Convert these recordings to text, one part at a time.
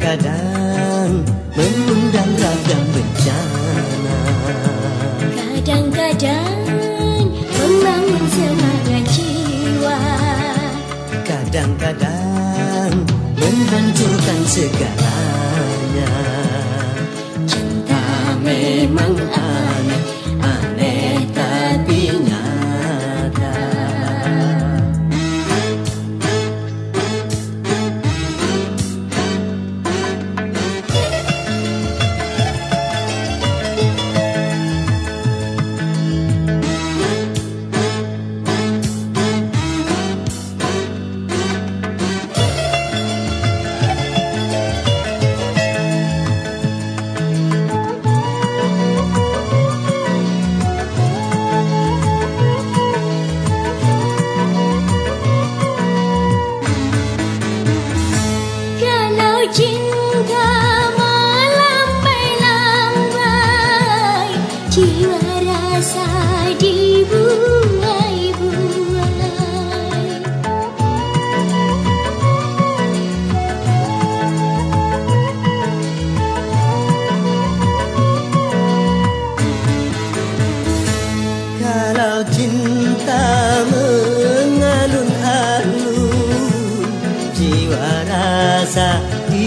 Kadang-kadang mengundang ragam bencana, kadang-kadang membangun semangat jiwa, kadang-kadang menghancurkan segalanya. Cinta memang aneh, aneh tapi nyata. cinta melambai-lambai, jiwa rasa dibuai-buai. Kalau cinta mengalun-alun, jiwa rasa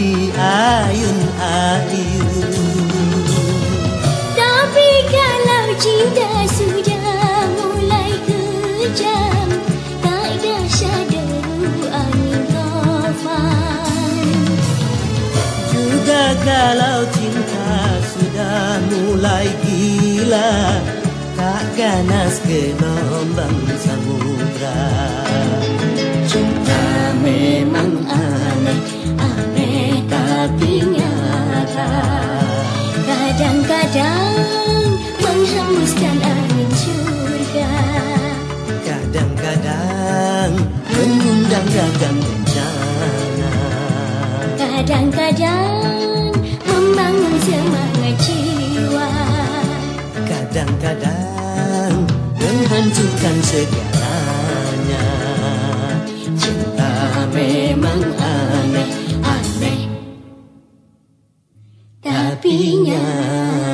diayun-ayun. Tapi kalau cinta sudah mulai kejam, tak dahsyat deru angin tofan. Juga kalau cinta sudah mulai gila, tak ganas gelombang samudra. Cinta memang aneh, aneh tapi nyata. Kadang-kadang menghembuskan angin surga, kadang-kadang mengundang ragam bencana, kadang-kadang membangun semangat jiwa, kadang-kadang menghancurkan segalanya. Cinta memang aneh, aneh tapi nyata.